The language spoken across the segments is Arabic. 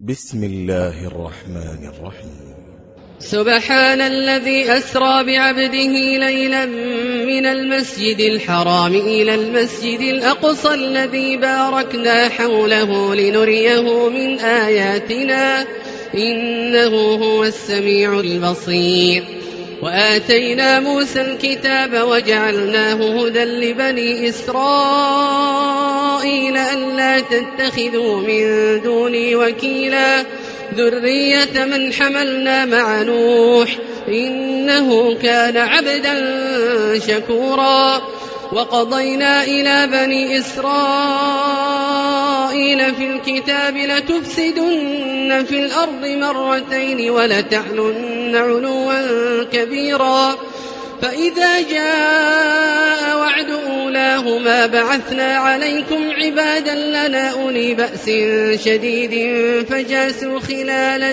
بسم الله الرحمن الرحيم. سبحان الذي أسرى بعبده ليلا من المسجد الحرام إلى المسجد الأقصى الذي باركنا حوله لنريه من آياتنا إنه هو السميع البصير. وآتينا موسى الكتاب وجعلناه هدى لبني إسرائيل ألا تتخذوا من دوني وكيلا ذرية من حملنا مع نوح إنه كان عبدا شكورا. وقضينا إلى بني إسرائيل في الكتاب لتفسدن في الأرض مرتين ولتعلن علوا كبيرا. فإذا جاء وعد أولاهما بعثنا عليكم عبادا لنا أولي بأس شديد فجاسوا خلال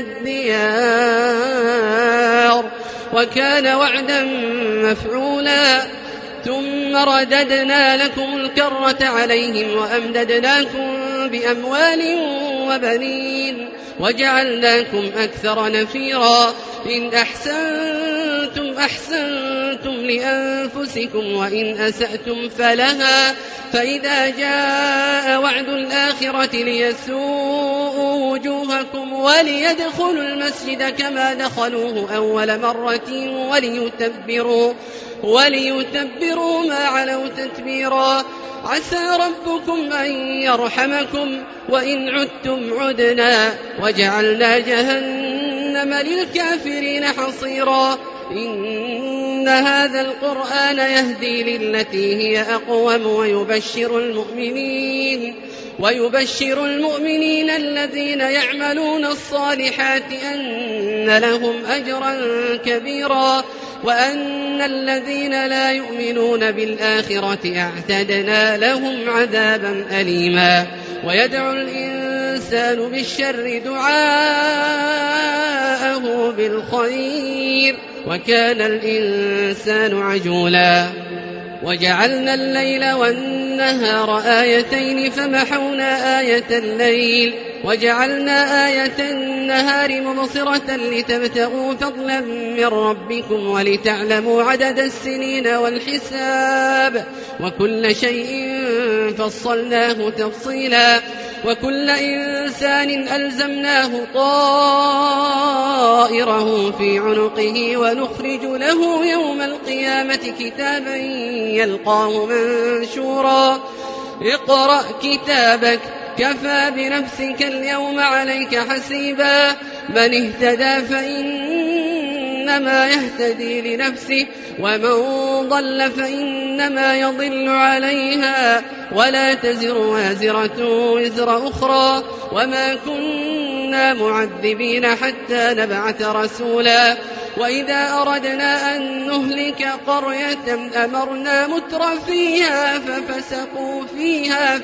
الديار وكان وعدا مفعولا. ثم رددنا لكم الكرة عليهم وأمددناكم بأموال وبنين وجعلناكم أكثر نفيرا. إن أحسنتم أحسنتم لأنفسكم وإن أسأتم فلها. فإذا جاء وعد الآخرة ليسوءوا وجوهكم وليدخلوا المسجد كما دخلوه أول مرة وليتبروا ما علوا تتبيرا. عسى ربكم أن يرحمكم وإن عدتم عدنا وجعلنا جهنم للكافرين حصيرا. إن هذا القرآن يهدي للتي هي أقوم ويبشر المؤمنين الذين يعملون الصالحات أن لهم أجرا كبيرا وأن الذين لا يؤمنون بالآخرة أعتدنا لهم عذابا أليما. ويدعو الإنسان بالشر دعاءه بالخير وكان الإنسان عجولا. وجعلنا الليل والنهار آيتين فمحونا آية الليل وجعلنا آية النهار مبصرة لتبتغوا فضلا من ربكم ولتعلموا عدد السنين والحساب وكل شيء فصلناه تفصيلا. وكل إنسان ألزمناه طائره في عنقه ونخرج له يوم القيامة كتابا يلقاه منشورا. اقرأ كتابك كفى بنفسك اليوم عليك حسيبا. من اهتدى فإنما يهتدي لنفسه ومن ضل فإنما يضل عليها ولا تزر وازرة وزر أخرى وما كنا معذبين حتى نبعث رسولا. وإذا أردنا أن نهلك قرية أمرنا متر فيها ففسقوا فيها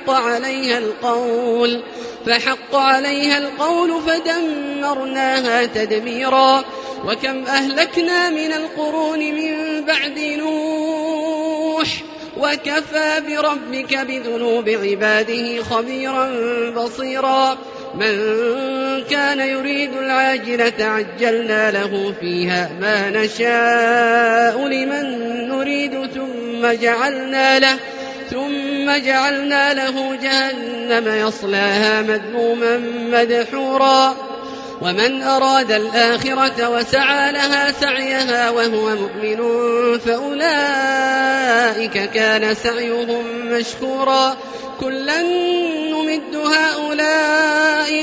فحق عليها القول فدمرناها تدميرا. وكم أهلكنا من القرون من بعد نوح وكفى بربك بذنوب عباده خبيرا بصيرا. من كان يريد العاجلة عجلنا له فيها ما نشاء لمن نريد ثم جعلنا له جهنم يصلاها مذموما مدحورا. ومن أراد الآخرة وسعى لها سعيها وهو مؤمن فأولئك كان سعيهم مشكورا. كلا نمد هؤلاء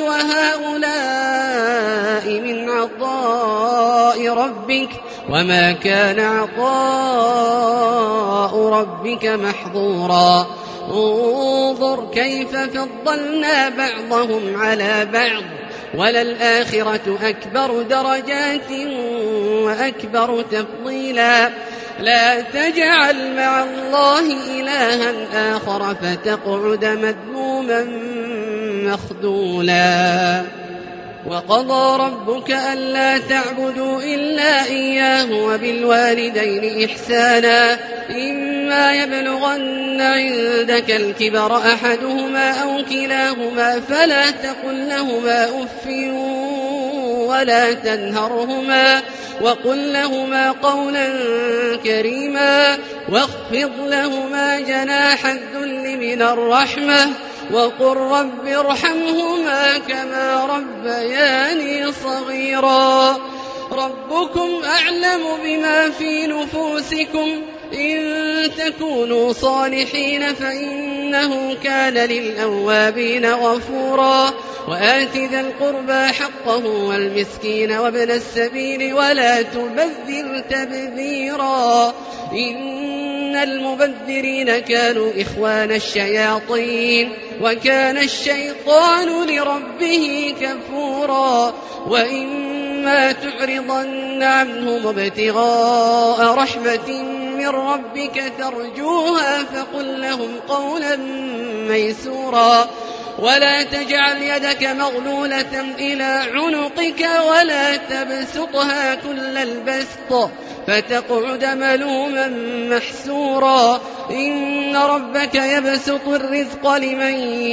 وهؤلاء من عطاء ربك وما كان عطاء ربك محظورا. انظر كيف فضلنا بعضهم على بعض وللآخرة أكبر درجات وأكبر تفضيلا. لا تجعل مع الله إلها آخر فتقعد مذموما مخذولا. وقضى ربك ألا تعبدوا إلا إياه وبالوالدين إحسانا. إما يبلغن عندك الكبر أحدهما أو كلاهما فلا تقل لهما أف ولا تنهرهما وقل لهما قولا كريما واخفض لهما جناح الذل من الرحمة وقل رب ارحمهما كما ربياني صغيرا. ربكم أعلم بما في نفوسكم إن تكونوا صالحين فإنه كان للأوابين غفورا. وآت ذا القربى حقه والمسكين وابن السبيل ولا تبذر تبذيرا إن المبذرين كانوا إخوان الشياطين وكان الشيطان لربه كفورا. وإما تعرضن عنهم ابتغاء رحمة من ربك ترجوها فقل لهم قولا ميسورا. ولا تجعل يدك مغلولة إلى عنقك ولا تبسطها كل البسط فتقعد ملوما محسورا. إن ربك يبسط الرزق لمن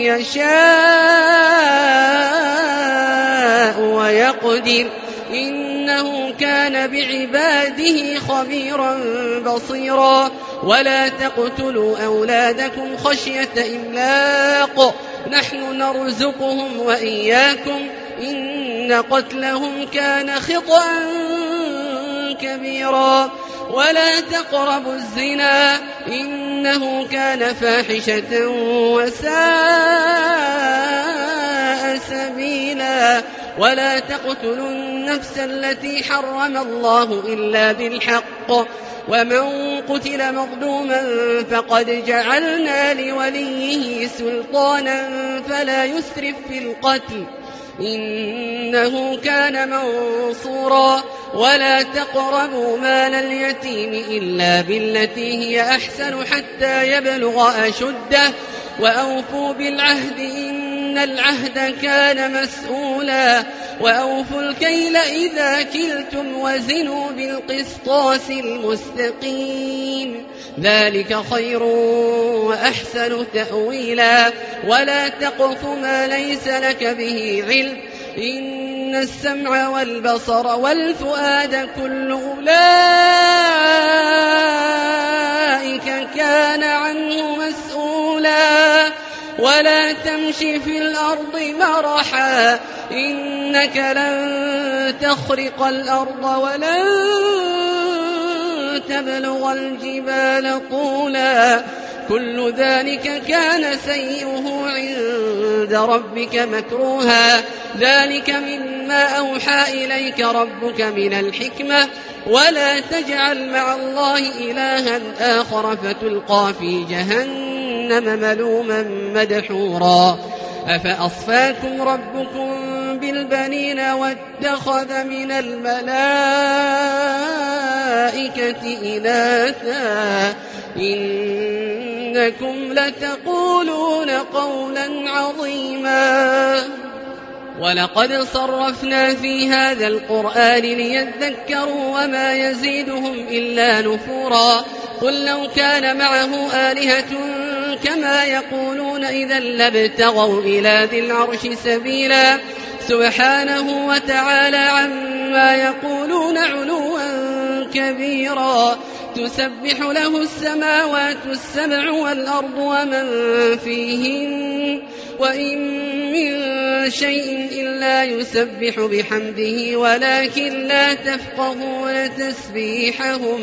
يشاء ويقدر إنه كان بعباده خبيرا بصيرا. ولا تقتلوا أولادكم خشية إملاق نحن نرزقهم وإياكم إن قتلهم كان خطأ كبيرا. ولا تقربوا الزنا إنه كان فاحشة وساء سبيلا. ولا تقتلوا النفس التي حرم الله إلا بالحق ومن قتل مظلوما فقد جعلنا لوليه سلطانا فلا يسرف في القتل إنه كان منصورا. ولا تقربوا مال اليتيم إلا بالتي هي أحسن حتى يبلغ أشده وأوفوا بالعهد إن العهد كان مسؤولا. وأوفوا الكيل إذا كلتم وزنوا بالقسطاس المستقيم ذلك خير وأحسن تأويلا. ولا تقف ما ليس لك به علم إن السمع والبصر والفؤاد كل أولئك كان عنه مسؤولا. ولا تمشي في الأرض مرحا إنك لن تخرق الأرض ولن تبلغ الجبال طولا كل ذلك كان سيئه عند ربك مكروها. ذلك مما أوحى إليك ربك من الحكمة. ولا تجعل مع الله إلها آخر فتلقى في جهنم ملوما مدحورا. أفأصفاكم ربكم بالبنين واتخذ من الملائكة إناثا إنكم لتقولون قولا عظيما. ولقد صرفنا في هذا القرآن ليذكروا وما يزيدهم إلا نفورا. قل لو كان معه آلهة كما يقولون إذا لابتغوا إلى ذي العرش سبيلا. سبحانه وتعالى عما يقولون علوا كبيرا. تسبح له السماوات السبع والأرض ومن فيهن وإن من شيء إلا يسبح بحمده ولكن لا تفقهون تسبيحهم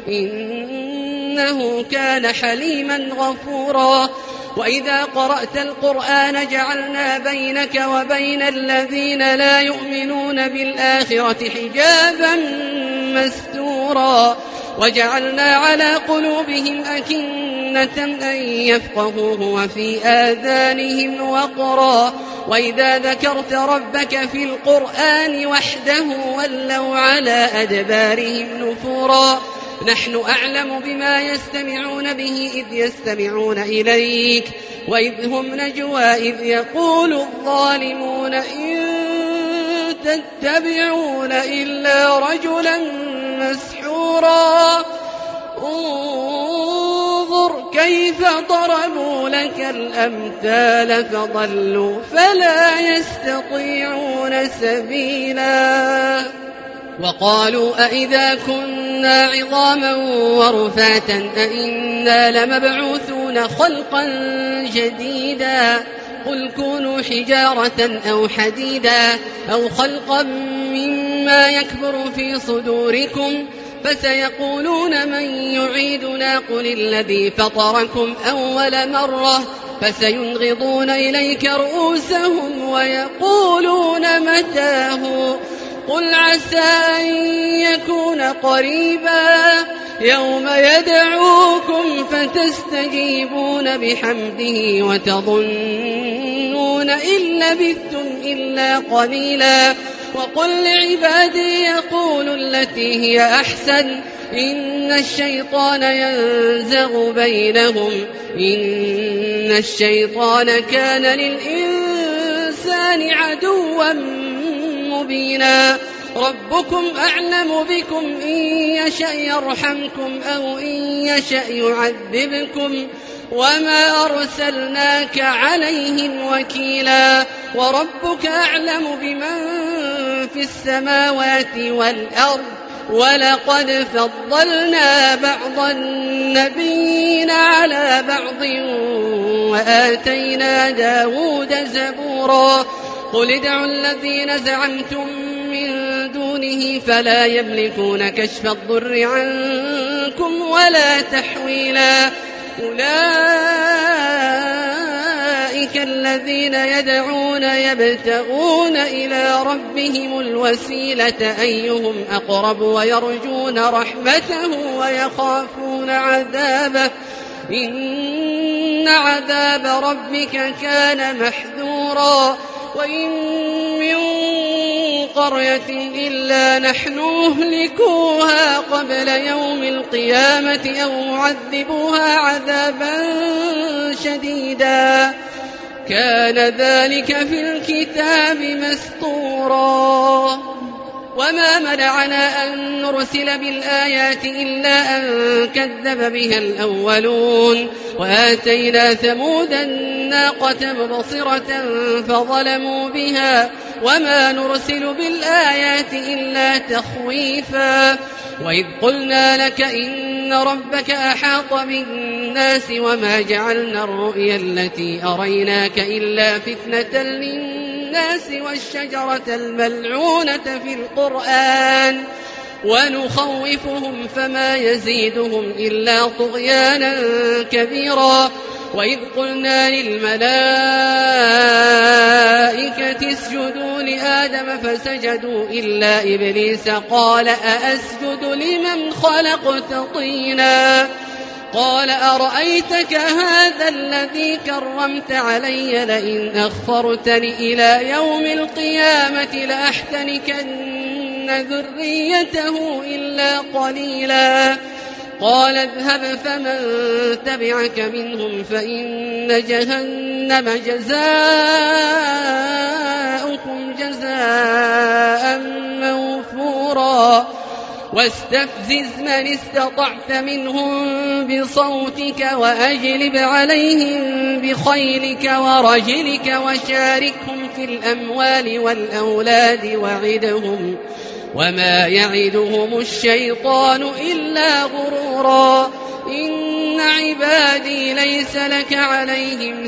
إنه كان حليما غفورا. وإذا قرأت القرآن جعلنا بينك وبين الذين لا يؤمنون بالآخرة حجابا مستورا. وجعلنا على قلوبهم أكنة أن يفقهوه وفي آذانهم وقرا. وإذا ذكرت ربك في القرآن وحده ولوا على أدبارهم نفورا. نحن أعلم بما يستمعون به إذ يستمعون إليك وإذ هم نجوى إذ يقول الظالمون إن تتبعون إلا رجلا مسحورا. انظر كيف ضربوا لك الأمثال فضلوا فلا يستطيعون سبيلا وقالوا أئذا كنا عظاما ورفاتا أئنا لمبعوثون خلقا جديدا قل كونوا حجارة أو حديدا أو خلقا مما يكبر في صدوركم فسيقولون من يعيدنا قل الذي فطركم أول مرة فسينغضون إليك رؤوسهم ويقولون متاه قل عسى أن يكون قريبا يوم يدعوكم فتستجيبون بحمده وتظنون إن لبثتم إلا قليلا وقل لعبادي يقولوا التي هي أحسن إن الشيطان ينزغ بينهم إن الشيطان كان للإنسان عدوا مبينا ربكم أعلم بكم إن يشأ يرحمكم أو إن يشأ يعذبكم وما أرسلناك عليهم وكيلا وربك أعلم بمن في السماوات والأرض ولقد فضلنا بعض النبيين على بعض وآتينا داود زبورا قل ادعوا الذين زعمتم من دونه فلا يملكون كشف الضر عنكم ولا تحويلا أولئك الذين يدعون يبتغون إلى ربهم الوسيلة أيهم أقرب ويرجون رحمته ويخافون عذابه إن عذاب ربك كان محذورا وإن من قرية إلا نحن مهلكوها قبل يوم القيامة أو معذبوها عذابا شديدا كان ذلك في الكتاب مسطورا وما منعنا أن نرسل بالآيات إلا أن كذب بها الأولون وآتينا ثمود الناقة مبصرة فظلموا بها وما نرسل بالآيات إلا تخويفا وإذ قلنا لك إن ربك أحاط بالناس وما جعلنا الرؤيا التي أريناك إلا فتنة للناس والشجرة الملعونة في القرآن ونخوفهم فما يزيدهم إلا طغيانا كبيرا وإذ قلنا للملائكة اسجدوا لآدم فسجدوا إلا إبليس قال أأسجد لمن خلقت طينا قال أرأيتك هذا الذي كرمت علي لئن أخرتني إلى يوم القيامة لأحتنكن ذريته إلا قليلا قال اذهب فمن تبعك منهم فإن جهنم جزاؤكم جزاء موفورا واستفزز من استطعت منهم بصوتك وأجلب عليهم بخيلك ورجلك وشاركهم في الأموال والأولاد وعدهم وما يعدهم الشيطان إلا غرورا إن عبادي ليس لك عليهم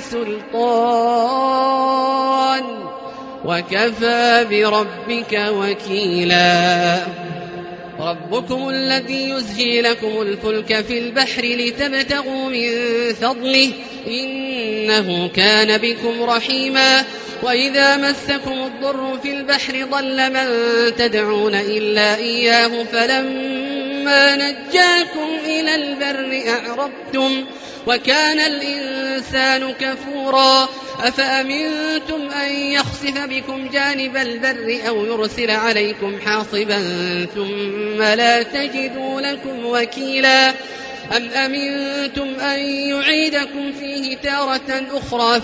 سلطان وكفى بربك وكيلا ربكم الذي يزجي لكم الفلك في البحر لتبتغوا من فضله إنه كان بكم رحيما وإذا مسكم الضر في البحر ضل من تدعون إلا إياه فلما نجاكم إلى البر أعرضتم وكان الإنسان كفورا أفأمنتم أن يخسف بكم جانب البر أو يرسل عليكم حاصبا ثم لا تجدوا لكم وكيلا أم أمنتم أن يعيدكم فيه تارة أخرى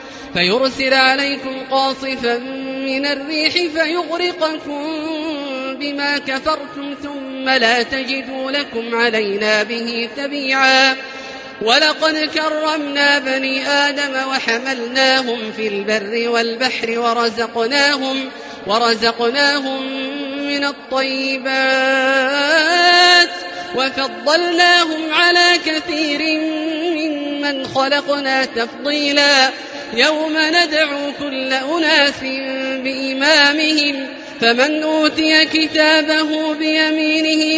فيرسل عليكم قاصفا من الريح فيغرقكم بما كفرتم ثم لا تجدوا لكم علينا به تبيعا ولقد كرمنا بني آدم وحملناهم في البر والبحر ورزقناهم من الطيبات وفضلناهم على كثير ممن خلقنا تفضيلا يوم ندعو كل أناس بإمامهم فمن أوتي كتابه بيمينه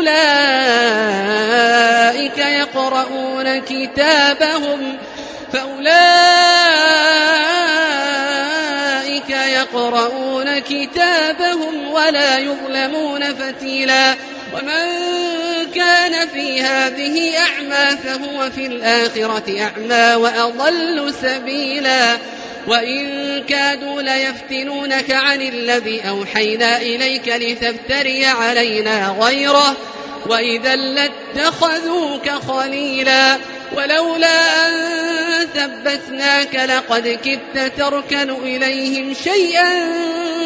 فأولئك يقرؤون كتابهم ولا يظلمون فتيلا ومن كان في هذه أعمى فهو في الآخرة أعمى وأضل سبيلا وإن كادوا ليفتنونك عن الذي أوحينا إليك لتفتري علينا غيره وإذا لاتخذوك خليلا ولولا أن ثبتناك لقد كدت تركن إليهم شيئا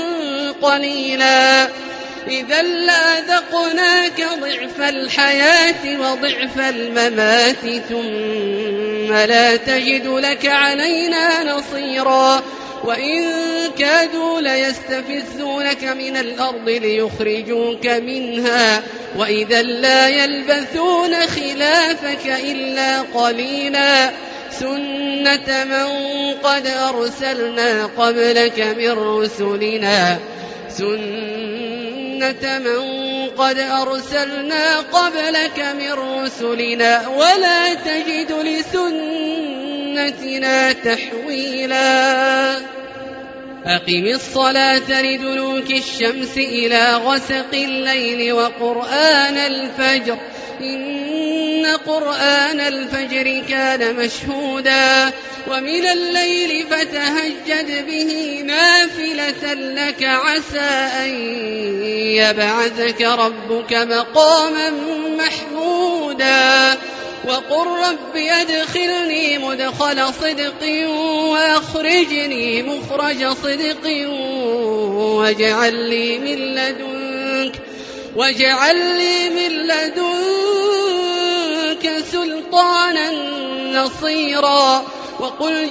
قليلا إذا لأذقناك ضعف الحياة وضعف الممات ثم لا تجد لك علينا نصيرا وإن كادوا ليستفزونك من الأرض ليخرجوك منها وإذا لا يلبثون خلافك إلا قليلا سنة من قد أرسلنا قبلك من رسلنا ولا تجد لسنتنا تحويلا أقم الصلاة لدلوك الشمس إلى غسق الليل وقرآن الفجر إن قرآن الفجر كان مشهودا ومن الليل فتهجد به نافلة لك عسى أن يبعثك ربك مقاما محمودا وقل رب أدخلني مدخل صدق وأخرجني مخرج صدق واجعل لي من لدنك سلطانا نصيرا وقل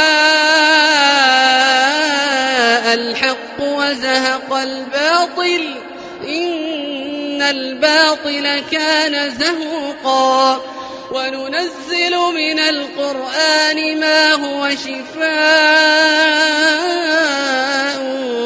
جاء الحق وزهق الباطل إن الباطل كان زهوقا وننزل من القرآن ما هو شفاء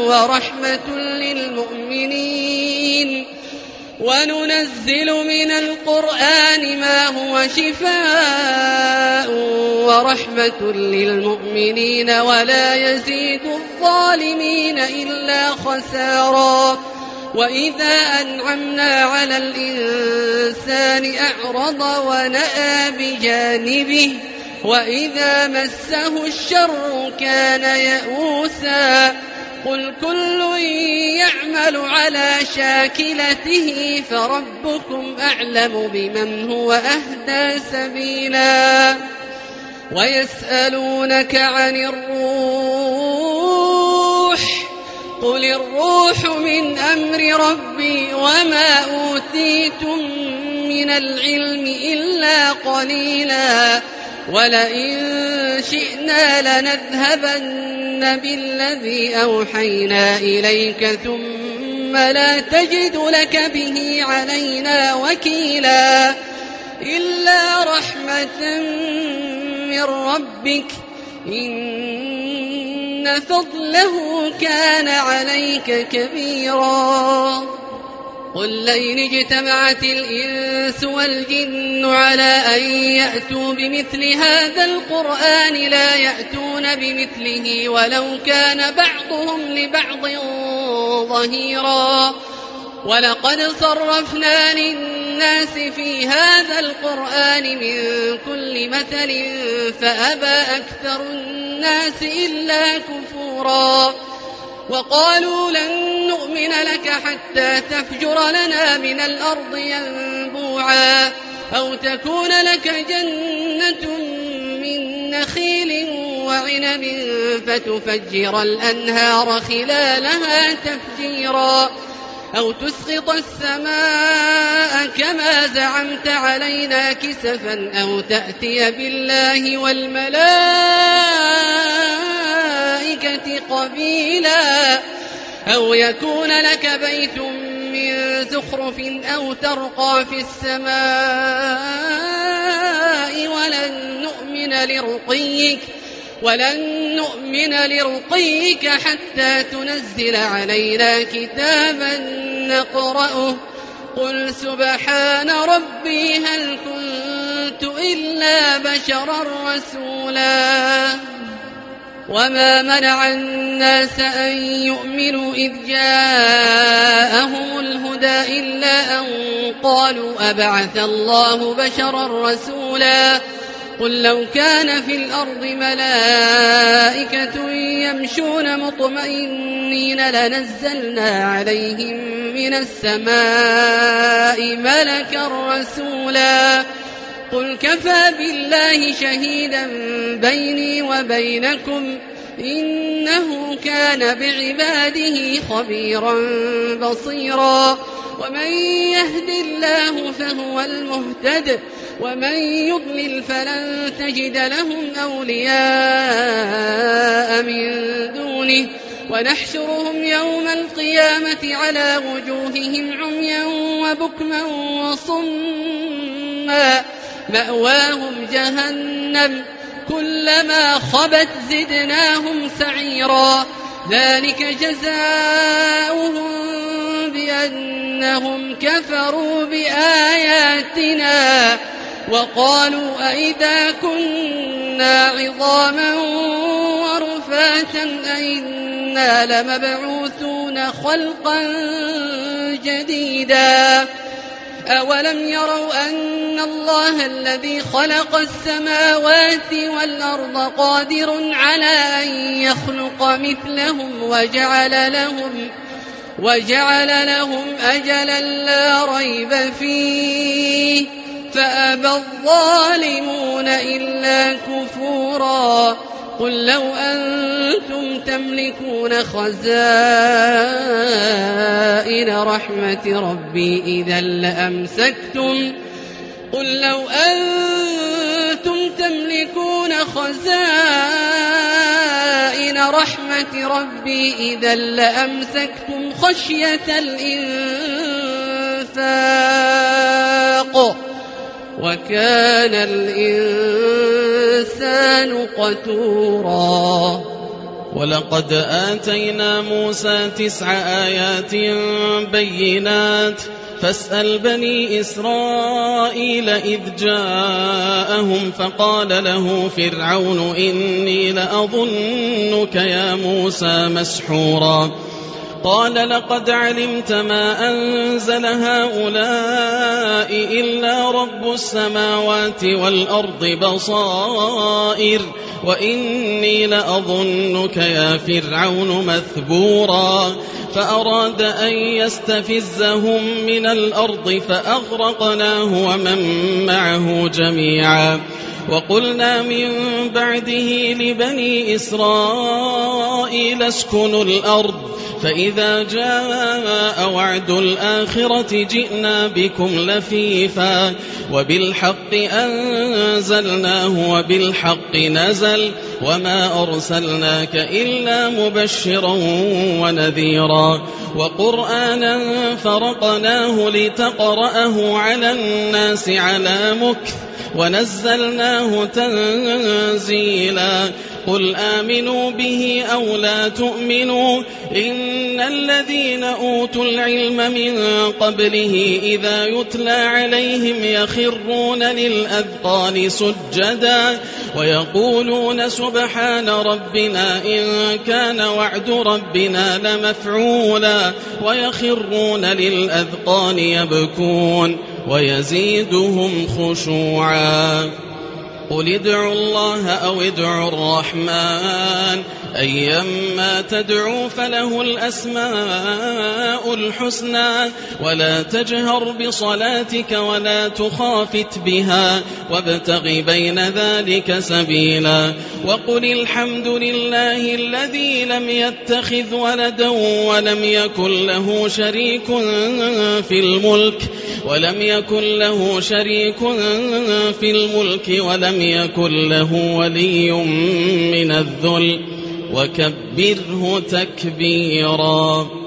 ورحمة للمؤمنين ولا يزيد الظالمين إلا خسارا وإذا أنعمنا على الإنسان أعرض ونأى بجانبه وإذا مسه الشر كان يئوسا قل كل يعمل على شاكلته فربكم أعلم بمن هو أهدى سبيلا ويسألونك عن الروح قل الروح من أمر ربي وما أوتيتم من العلم إلا قليلا ولئن شئنا لنذهبن بالذي أوحينا إليك ثم لا تجد لك به علينا وكيلا إلا رحمة من ربك إن فضله كان عليك كبيرا قل لئن اجتمعت الإنس والجن على أن يأتوا بمثل هذا القرآن لا يأتون بمثله ولو كان بعضهم لبعض ظهيرا ولقد صرفنا للناس في هذا القرآن من كل مثل فأبى أكثر الناس إلا كفورا وقالوا لن نؤمن لك حتى تفجر لنا من الأرض ينبوعا أو تكون لك جنة من نخيل وعنب فتفجر الأنهار خلالها تفجيرا أو تسقط السماء كما زعمت علينا كسفا أو تأتي بالله والملائكة قبيلا أو يكون لك بيت من زخرف أو ترقى في السماء ولن نؤمن لرقيك حتى تنزل علينا كتابا نقرأه قل سبحان ربي هل كنت إلا بشرا رسولا وما منع الناس أن يؤمنوا إذ جاءهم الهدى إلا أن قالوا أبعث الله بشرا رسولا قل لو كان في الأرض ملائكة يمشون مطمئنين لنزلنا عليهم من السماء ملكا رسولا قل كفى بالله شهيدا بيني وبينكم إنه كان بعباده خبيرا بصيرا ومن يهد الله فهو المهتد ومن يضلل فلن تجد لهم أولياء من دونه ونحشرهم يوم القيامة على وجوههم عميا وبكما وصما مأواهم جهنم كلما خبت زدناهم سعيرا ذلك جزاؤهم بأنهم كفروا بآياتنا وقالوا أئذا كنا عظاما ورفاتا أئنا لمبعوثون خلقا جديدا أولم يروا أن الله الذي خلق السماوات والأرض قادر على أن يخلق مثلهم وجعل لهم أجلا لا ريب فيه فأبى الظالمون إلا كفورا قل لو أنتم تملكون خزائن رحمة ربي إذا لأمسكتم خشية الإنفاق وكان الإنسان قتورا ولقد آتينا موسى 9 آيات بينات فاسأل بني إسرائيل إذ جاءهم فقال له فرعون إني لأظنك يا موسى مسحورا قال لقد علمت ما أنزل هؤلاء إلا رب السماوات والأرض بصائر وإني لأظنك يا فرعون مثبورا فأراد أن يستفزهم من الأرض فأغرقناه ومن معه جميعا وقلنا من بعده لبني إسرائيل اسكنوا الأرض فإذا جاء وعد الآخرة جئنا بكم لفيفا وبالحق أنزلناه وبالحق نزل وما أرسلناك إلا مبشرا ونذيرا وقرآنا فرقناه لتقرأه على الناس على مكث ونزلناه تنزيلا قل آمنوا به أو لا تؤمنوا إن الذين أوتوا العلم من قبله إذا يتلى عليهم يخرون للأذقان سجدا ويقولون سبحان ربنا إن كان وعد ربنا لمفعولا ويخرون للأذقان يبكون ويزيدهم خشوعا قل ادعوا الله أو ادعوا الرحمن أيما تدعوا فله الأسماء الحسنى ولا تجهر بصلاتك ولا تخافت بها وابتغ بين ذلك سبيلا وقل الحمد لله الذي لم يتخذ ولدا ولم يكن له شريك في الملك ولم يكن له ولي من الذل وكبره تكبيرا.